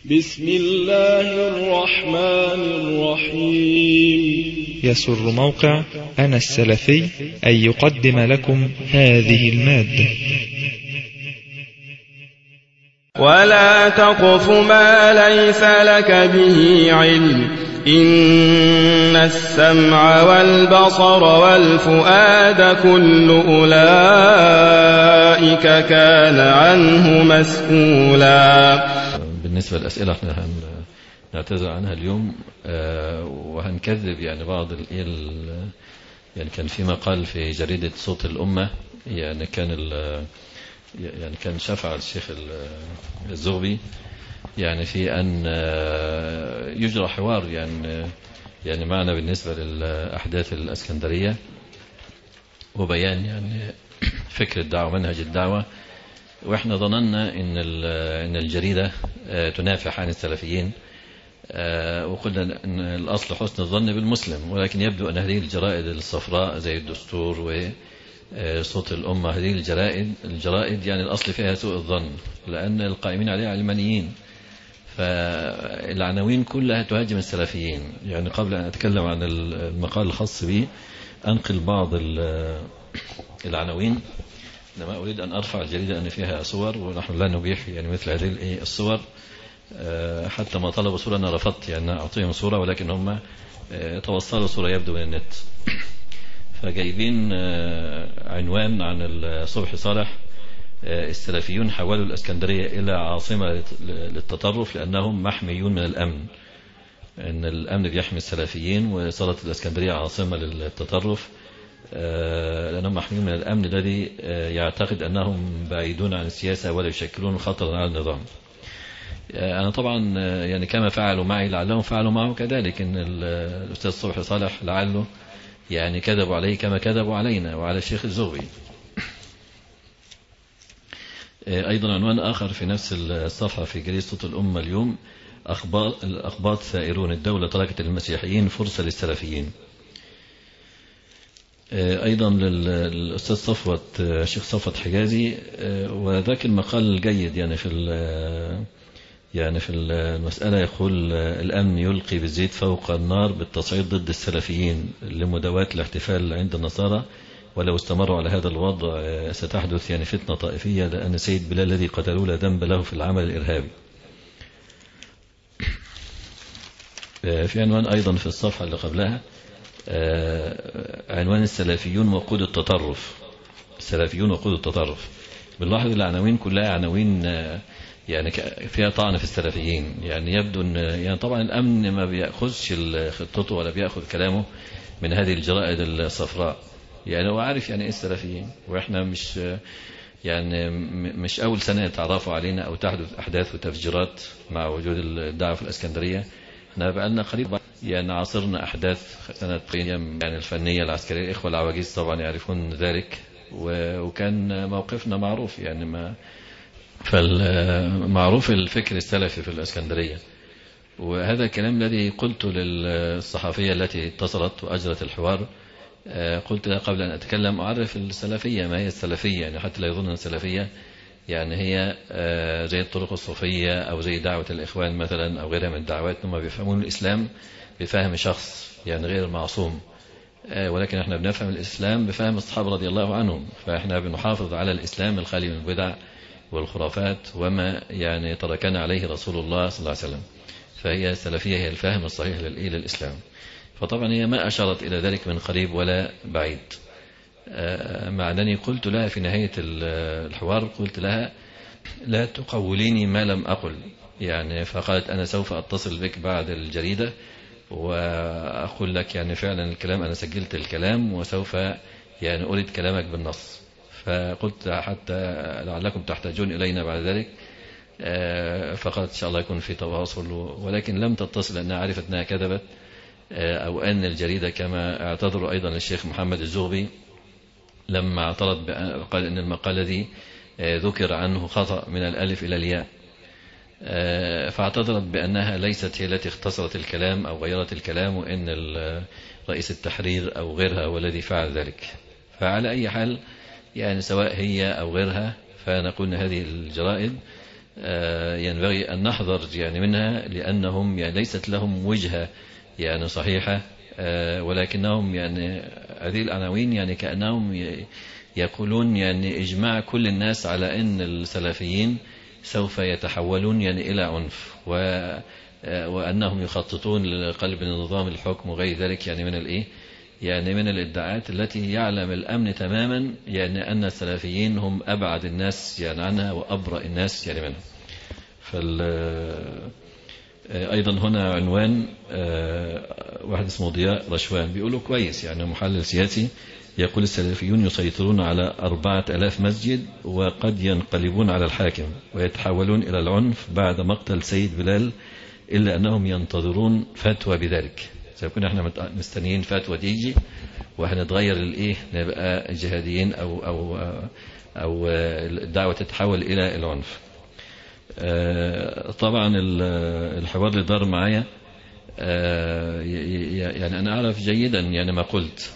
بسم الله الرحمن الرحيم. يسر موقع أنا السلفي أن يقدم لكم هذه المادة. ولا تقف ما ليس لك به علم، إن السمع والبصر والفؤاد كل أولئك كان عنه مسؤولا. بالنسبة للأسئلة احنا هنعتذر عنها اليوم، وهنكذب يعني بعض يعني كان في مقال في جريدة صوت الأمة، يعني كان شفع الشيخ الزغبي يعني في أن يجرى حوار يعني معنا بالنسبة للأحداث الأسكندرية، وبيان يعني فكر الدعوة منهج الدعوة. وإحنا ظننا إن الجريدة تنافح عن السلفيين، وقلنا إن الأصل حسن الظن بالمسلم، ولكن يبدو أن هذه الجرائد الصفراء زي الدستور وصوت الأمة، هذه الجرائد يعني الأصل فيها سوء الظن، لأن القائمين عليها علمانيين، فالعناوين كلها تهاجم السلفيين. يعني قبل أن أتكلم عن المقال الخاص بي أنقل بعض العناوين، إنما أريد أن أرفع الجريدة أن فيها صور، ونحن لا نبيح يعني مثل هذه الصور. حتى ما طلبوا صورة أنا رفضت يعني أعطيهم صورة، ولكن هم توصلوا صورة يبدو من النت. فجايبين عنوان عن صبحي صالح: السلفيون حولوا الإسكندرية إلى عاصمة للتطرف لأنهم محميون من الأمن، إن الأمن بيحمي السلفيين، وصارت الإسكندرية عاصمة للتطرف لأنهم محميون من الأمن الذي يعتقد أنهم بعيدون عن السياسة ولا يشكلون خطرا على النظام. أنا طبعا يعني كما فعلوا معي لعلهم فعلوا معه كذلك، إن الأستاذ صبحي صالح لعله يعني كذبوا عليه كما كذبوا علينا وعلى الشيخ الزغبي. أيضا عنوان آخر في نفس الصفحة في جريدة صوت الأمة اليوم: الأقباط ثائرون، الدولة تركت المسيحيين فرصة للسلفيين. أيضا للأستاذ الشيخ صفوت حجازي، وذاك المقال الجيد يعني في المسألة، يقول: الأمن يلقي بالزيت فوق النار بالتصعيد ضد السلفيين لمداواة الاحتفال عند النصارى، ولو استمروا على هذا الوضع ستحدث يعني فتنة طائفية، لأن سيد بلال الذي قتلوه لا ذنب له في العمل الإرهابي. في عنوان أيضا في الصفحة اللي قبلها، عنوان: السلفيون وقود التطرف. السلفيون وقود التطرف. بنلاحظ العناوين كلها عناوين يعني فيها طعن في السلفيين. يعني يبدو ان يعني طبعا الامن ما بياخذش خطته ولا بياخذ كلامه من هذه الجرائد الصفراء. يعني هو عارف يعني ايه السلفيين، واحنا مش اول سنه يتعرفوا علينا او تحدث احداث وتفجيرات مع وجود الدعوه في الاسكندريه. احنا بقالنا قريب يعني عاصرنا احداث سنه يعني الفنيه العسكريه، الاخوه العواجيز طبعا يعرفون ذلك، وكان موقفنا معروف يعني فالمعروف الفكر السلفي في الاسكندريه. وهذا الكلام الذي قلته للصحفيه التي اتصلت واجرت الحوار، قلت لها قبل أن أتكلم أعرف السلفية ما هي السلفية، يعني حتى لا يظن السلفية يعني هي زي الطرق الصوفية أو زي دعوة الإخوان مثلا أو غيرها من الدعوات. هم بيفهمون الإسلام بفهم شخص يعني غير معصوم، ولكن احنا بنفهم الإسلام بفهم الصحابة رضي الله عنهم. فاحنا بنحافظ على الإسلام الخالي من البدع والخرافات وما يعني تركنا عليه رسول الله صلى الله عليه وسلم. فهي السلفية هي الفهم الصحيح للإسلام. فطبعا هي ما أشارت إلى ذلك من قريب ولا بعيد، مع أنني قلت لها في نهاية الحوار، قلت لها: لا تقوليني ما لم أقل يعني. فقالت: أنا سوف أتصل بك بعد الجريدة وأقول لك يعني فعلا الكلام، أنا سجلت الكلام وسوف يعني أريد كلامك بالنص. فقلت حتى لعلكم تحتاجون إلينا بعد ذلك. فقالت: إن شاء الله يكون في تواصل، ولكن لم تتصل لأنها عرفت أنها كذبت، أو أن الجريدة كما اعتذر أيضا الشيخ محمد الزغبي لما اعترض قال أن المقال الذي ذكر عنه خطأ من الألف إلى الياء، فاعتذرت بأنها ليست هي التي اختصرت الكلام أو غيرت الكلام، وأن رئيس التحرير أو غيرها هو الذي فعل ذلك. فعلى أي حال يعني سواء هي أو غيرها، فنقول أن هذه الجرائد ينبغي أن نحذر يعني منها، لأنهم يعني ليست لهم وجهة يعني صحيحة، ولكنهم يعني هذه العناوين يعني كأنهم يقولون يعني إجماع كل الناس على أن السلفيين سوف يتحولون يعني إلى عنف، وأنهم يخططون لقلب نظام الحكم وغير ذلك يعني من الإيه يعني من الادعاءات التي يعلم الأمن تماما يعني أن السلفيين هم أبعد الناس يعني عنها وأبرأ الناس يعني منها. أيضا هنا عنوان واحد اسمه ضياء رشوان بيقوله كويس، يعني محلل سياسي، يقول السلفيون يسيطرون على 4000 مسجد وقد ينقلبون على الحاكم ويتحولون إلى العنف بعد مقتل سيد بلال، إلا أنهم ينتظرون فتوى بذلك. سيكون احنا مستنيين فتوى تيجي وهنتغير الإيه، نبقى جهاديين أو الدعوة تتحول إلى العنف. طبعا الحوار اللي دار معايا يعني أنا أعرف جيدا يعني ما قلت،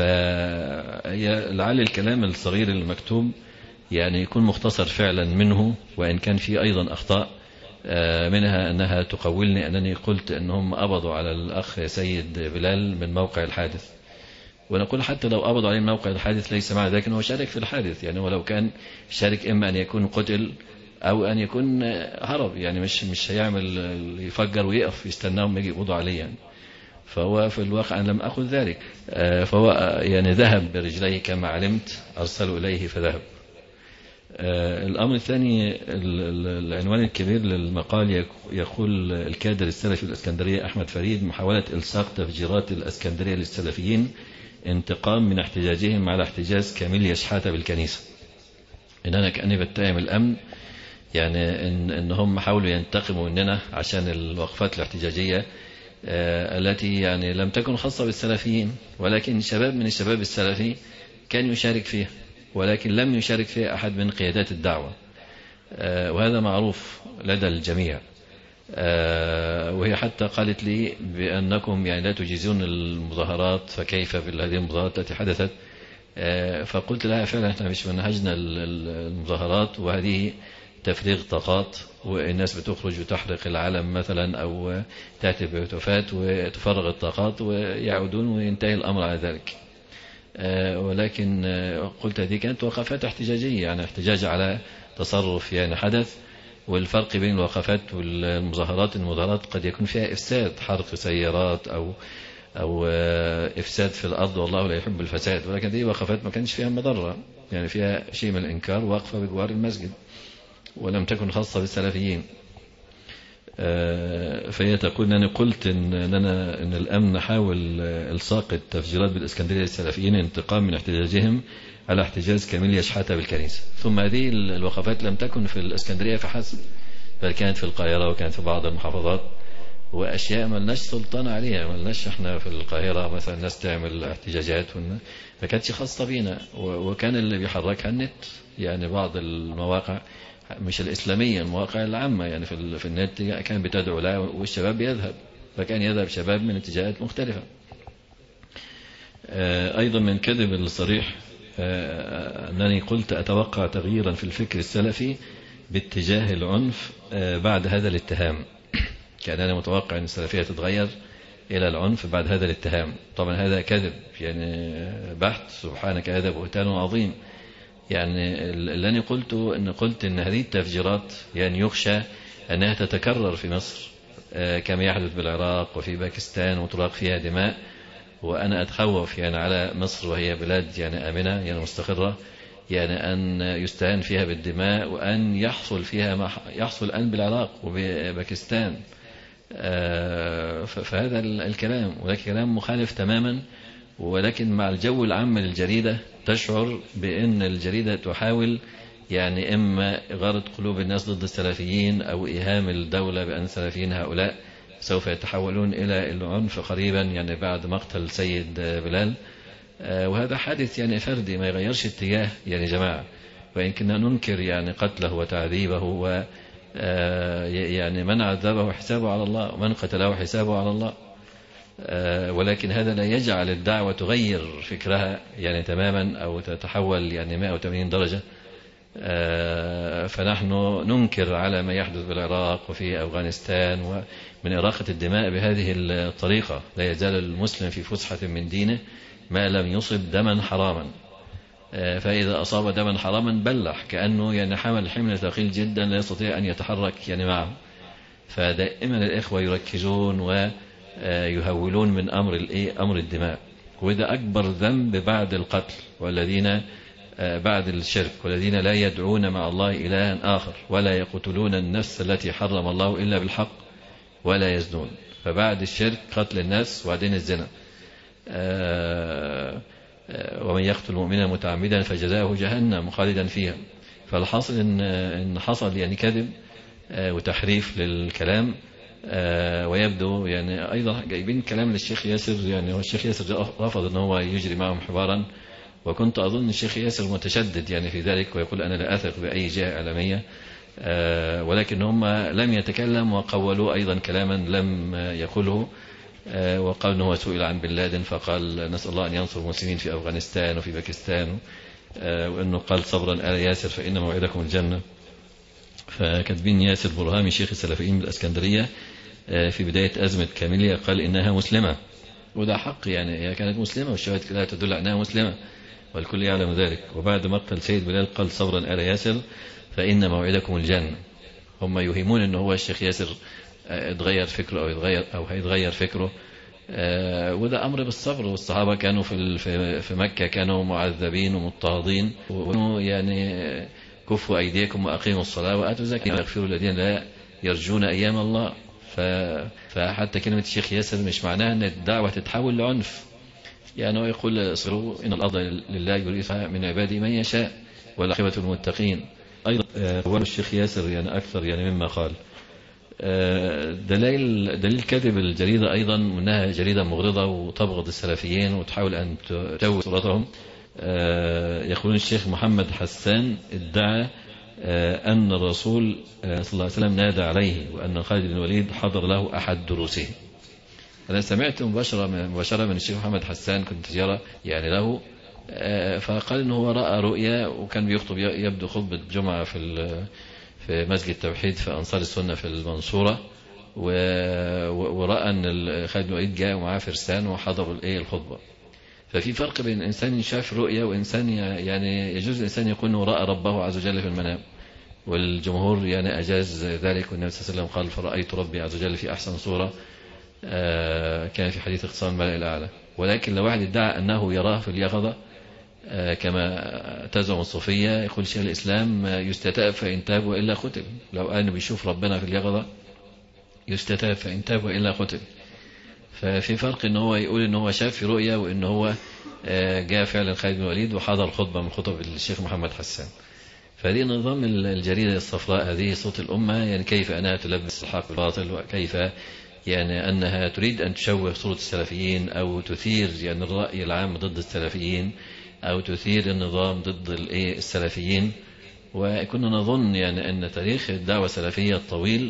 فلعل الكلام الصغير المكتوب يعني يكون مختصر فعلا منه، وإن كان في أيضا أخطاء منها أنها تقولني أنني قلت أنهم قبضوا على الأخ سيد بلال من موقع الحادث، ونقول حتى لو قبضوا عليه من موقع الحادث ليس معنى ذلك أنه شارك في الحادث، يعني ولو كان شارك إما أن يكون قتل أو أن يكون هرب، يعني مش هيعمل يفجر ويقف يستناهم يجي يقبضوا عليه يعني. فهو في الواقع أنا لم أخذ ذلك، فهو يعني ذهب برجليه كما علمت، أرسلوا إليه فذهب. الأمر الثاني، العنوان الكبير للمقال يقول الكادر السلفي الإسكندرية أحمد فريد: محاولة إلصاق تفجيرات الإسكندرية للسلفيين انتقام من احتجاجهم على احتجاز كاميليا شحاتة بالكنيسة. إن أنا كأني بتهم الأمن يعني إن هم حاولوا ينتقموا مننا عشان الوقفات الاحتجاجية التي يعني لم تكن خاصة بالسلفيين، ولكن شباب من الشباب السلفي كان يشارك فيها، ولكن لم يشارك فيها أحد من قيادات الدعوة، وهذا معروف لدى الجميع. وهي حتى قالت لي بأنكم يعني لا تجيزون المظاهرات، فكيف بهذه المظاهرات التي حدثت؟ فقلت لها فعلا احنا مش منهجنا المظاهرات، وهذه تفريغ طاقات، والناس بتخرج وتحرق العلم مثلا أو تأتي بهتافات وتفرغ الطاقات ويعودون وينتهي الأمر على ذلك. ولكن قلت هذه كانت وقفات احتجاجية، يعني احتجاج على تصرف يعني حدث، والفرق بين الوقفات والمظاهرات، المظاهرات قد يكون فيها إفساد، حرق سيارات أو إفساد في الأرض، والله لا يحب الفساد، ولكن هذه وقفات ما كانش فيها مضرة، يعني فيها شيء من الإنكار، واقفة بجوار المسجد ولم تكن خاصة بالسلفيين. فهي تقول أنني قلت إن الأمن حاول إلصاق التفجيرات بالإسكندرية للسلفيين انتقام من احتجاجهم على احتجاز كاميليا شحاتة بالكنيسة. ثم هذه الوقفات لم تكن في الإسكندرية فحسب، بل كانت في القاهرة وكانت في بعض المحافظات، وأشياء ما لناش سلطان عليها، ما لناش احنا في القاهرة مثلا الناس تعمل احتجاجات ما كانتش خاصة بينا، وكان اللي بيحركها النت، يعني بعض المواقع مش الإسلامية، المواقع العامة يعني في النت كان بتدعو لها، والشباب يذهب، فكان يذهب شباب من اتجاهات مختلفة. أيضا من كذب الصريح أنني قلت أتوقع تغييرا في الفكر السلفي باتجاه العنف بعد هذا الاتهام. كان أنا متوقع أن السلفية تتغير إلى العنف بعد هذا الاتهام. طبعا هذا كذب يعني بحت، سبحانك هذا بهتان عظيم. يعني اللي أنا قلت إن هذه التفجيرات يعني يخشى أنها تتكرر في مصر كما يحدث بالعراق وفي باكستان وتراق فيها دماء، وأنا أتخوف يعني على مصر وهي بلاد يعني آمنة يعني مستقرة، يعني أن يستهان فيها بالدماء، وأن يحصل فيها ما يحصل الآن بالعراق وباكستان. فهذا الكلام، ولكن كلام مخالف تماما. ولكن مع الجو العام للجريدة تشعر بأن الجريدة تحاول يعني إما إغارة قلوب الناس ضد السلفيين، أو إيهام الدولة بأن السلفيين هؤلاء سوف يتحولون إلى العنف قريبا يعني بعد مقتل سيد بلال. وهذا حادث يعني فردي ما يغيرش اتجاه يعني جماعة، وإن كنا ننكر يعني قتله وتعذيبه و يعني من عذبه حسابه على الله، ومن قتله حسابه على الله، ولكن هذا لا يجعل الدعوة تغير فكرها يعني تماما أو تتحول يعني 180 درجة فنحن ننكر على ما يحدث بالعراق وفي أفغانستان ومن إراقة الدماء بهذه الطريقة. لا يزال المسلم في فسحة من دينه ما لم يصب دما حراما، فإذا أصاب دما حراما بلح كأنه يعني حمل حمل ثقيل جدا لا يستطيع أن يتحرك يعني معه. فدائما الإخوة يركزون ويهولون من أمر الدماء، وده أكبر ذنب بعد القتل والذين بعد الشرك، والذين لا يدعون مع الله إلها آخر ولا يقتلون النفس التي حرم الله إلا بالحق ولا يزنون. فبعد الشرك قتل النفس وبعدين الزنا. ومن يقتل مؤمنا متعمدا فجزاؤه جهنم خالدا فيها. فالحاصل إن حصل يعني كذب وتحريف للكلام، ويبدو يعني أيضا جايبين كلام للشيخ ياسر. يعني هو الشيخ ياسر رفض أن هو يجري معهم حوارا، وكنت أظن الشيخ ياسر متشدد يعني في ذلك، ويقول أنا لا أثق بأي جهة إعلامية، ولكن هم لم يتكلم وقولوا أيضا كلاما لم يقوله. وقال أنه سئل عن بن لادن فقال نسأل الله أن ينصر المسلمين في أفغانستان وفي باكستان، وأنه قال صبرا آل ياسر فإن موعدكم الجنة. فكاتبين ياسر برهامي شيخ السلفيين بالإسكندرية في بداية أزمة كاملية قال إنها مسلمة، وده حق يعني هي كانت مسلمة والشواهد كلها تدل أنها مسلمة والكل يعلم ذلك. وبعد مقتل سيد بلال قال صبرا آل ياسر فإن موعدكم الجنة. هم يهمون أنه هو الشيخ ياسر اتغير فكره أو هيتغير فكره، وده أمر بالصبر. والصحابة كانوا في مكة كانوا معذبين ومضطهدين، يعني كفوا أيديكم وأقيموا الصلاة وآتوا الزكاة ويغفروا الذين لا يرجون أيام الله. فحتى كلمة الشيخ ياسر مش معناها أن الدعوة تتحول لعنف، يعني هو يقول اصبروا إن الأرض لله يورثها من عباده من يشاء والعاقبة المتقين. أيضا هو الشيخ ياسر يعني أكثر يعني مما قال. دليل كذب الجريدة أيضا أنها جريدة مغرضة وتبغض السلفيين وتحاول أن تسوي صورتهم. يقولون الشيخ محمد حسان ادعى أن الرسول صلى الله عليه وسلم نادى عليه وأن خالد بن الوليد حضر له أحد دروسه. أنا سمعت مباشرة من الشيخ محمد حسان كنت زيارة يعني له، فقال أنه هو رأى رؤيا وكان بيخطب يبدو خطبة جمعة في مسجد التوحيد في أنصار السنة في المنصورة، ورأى أن خالد بن الوليد جاء ومعاه فرسان وحضروا الخطبة. ففي فرق بين إنسان شاف رؤيا وإنسان يعني يجوز الإنسان يكون أنه رأى ربه عز وجل في المنام، والجمهور يعني أجاز ذلك، والنبي صلى الله عليه وسلم قال فرأيت ربي عز وجل في أحسن صورة، كان في حديث اختصام الملأ الأعلى. ولكن لو واحد ادعى أنه يراه في اليقظة كما تزعم الصوفية، يقول شيخ الإسلام يستتاب فإن تاب وإلا قتل. لو أنه بيشوف ربنا في اليقظة يستتاب فإن تاب وإلا قتل. ففي فرق إن هو يقول إن هو شاف في رؤيا، وإن هو جاء فعلا خالد بن الوليد وحضر خطبة من خطب الشيخ محمد حسان. فدي نظام الجريدة الصفراء هذه صوت الأمة، يعني كيف أنها تلبس الحق بالباطل، وكيف يعني أنها تريد أن تشوه صورة السلفيين أو تثير يعني الرأي العام ضد السلفيين أو تثير النظام ضد السلفيين. وكنا نظن يعني أن تاريخ الدعوة السلفية الطويل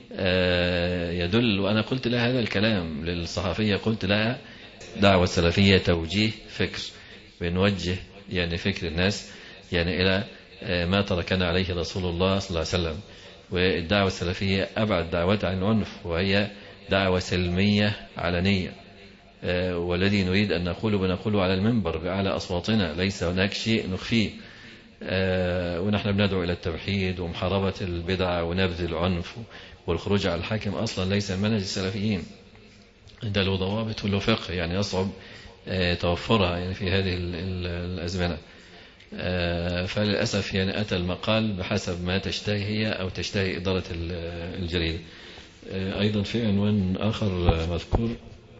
يدل، وأنا قلت لها هذا الكلام للصحفية، قلت لها دعوة السلفية توجيه فكر، بنوجه يعني فكر الناس يعني إلى ما تركنا عليه رسول الله صلى الله عليه وسلم. والدعوة السلفية أبعد دعوات عن العنف، وهي دعوة سلمية علنية، والذي نريد أن نقوله بنقوله على المنبر بأعلى أصواتنا، ليس هناك شيء نخفيه. ونحن بندعو إلى التوحيد ومحاربة البدع ونبذ العنف، والخروج على الحاكم أصلا ليس من منهج السلفيين، ده له ضوابط وله فقه يعني يصعب توفرها يعني في هذه الأزمنة. فللأسف يعني أتى المقال بحسب ما تشتهي هي أو تشتهي إدارة الجريدة. أيضا في عنوان آخر مذكور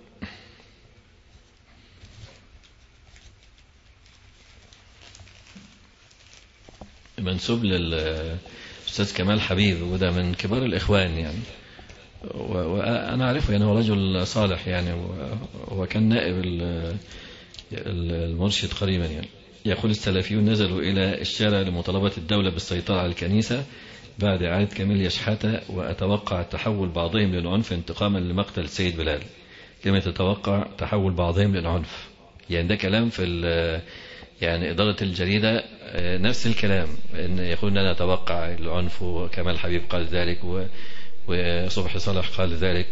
منسوب للأستاذ كمال حبيب، وده من كبار الإخوان يعني، وأنا أعرفه يعني هو رجل صالح يعني، وهو كان نائب المرشد قريبا يعني. يقول السلفيون نزلوا إلى الشارع لمطالبة الدولة بالسيطرة على الكنيسة بعد إعادة كاميليا شحاتة، وأتوقع تحول بعضهم للعنف انتقاما لمقتل سيد بلال. كلمة تتوقع تحول بعضهم للعنف، يعني ده كلام في يعني إدارة الجريدة نفس الكلام، إن يقول أنا أتوقع العنف، وكمال حبيب قال ذلك، وصبحي صالح قال ذلك،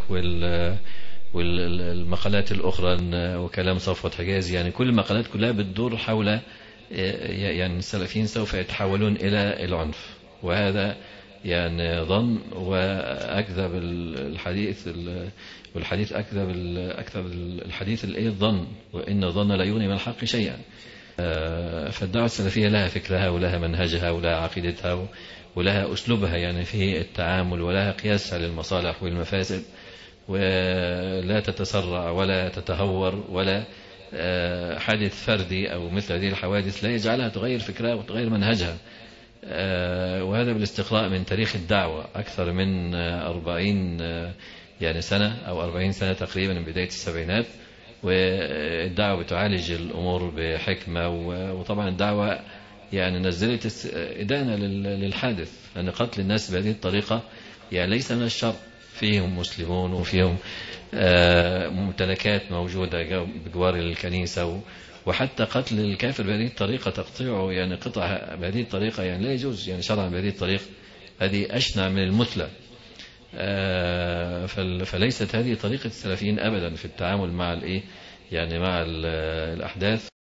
والمقالات الأخرى وكلام صفوت حجازي، يعني كل المقالات كلها بتدور حول يعني السلفيين سوف يتحولون إلى العنف. وهذا يعني ظن، وأكذب الحديث، والحديث أكثر الحديث الظن، وإن الظن لا يغني من الحق شيئا. فالدعوة السلفية لها فكرها ولها منهجها ولها عقيدتها ولها أسلوبها يعني في التعامل، ولها قياسها للمصالح والمفاسد، ولا تتسرع ولا تتهور، ولا حادث فردي أو مثل هذه الحوادث لا يجعلها تغير فكرها وتغير منهجها. وهذا بالاستقراء من تاريخ الدعوة أكثر من 40 يعني سنة أو 40 سنة تقريبا من بداية السبعينات، والدعوة بتعالج الأمور بحكمة. وطبعا الدعوة يعني نزلت إدانة للحادث، لأن قتل الناس بهذه الطريقة يعني ليس من الشر، فيهم مسلمون وفيهم ممتلكات موجودة بجوار الكنيسة، وحتى قتل الكافر بهذه الطريقة، تقطيعه يعني قطع بهذه الطريقة يعني لا يجوز يعني شرعا بهذه الطريقة، هذه أشنع من المثلى. فليست هذه طريقة السلفيين أبدا في التعامل مع يعني مع الأحداث.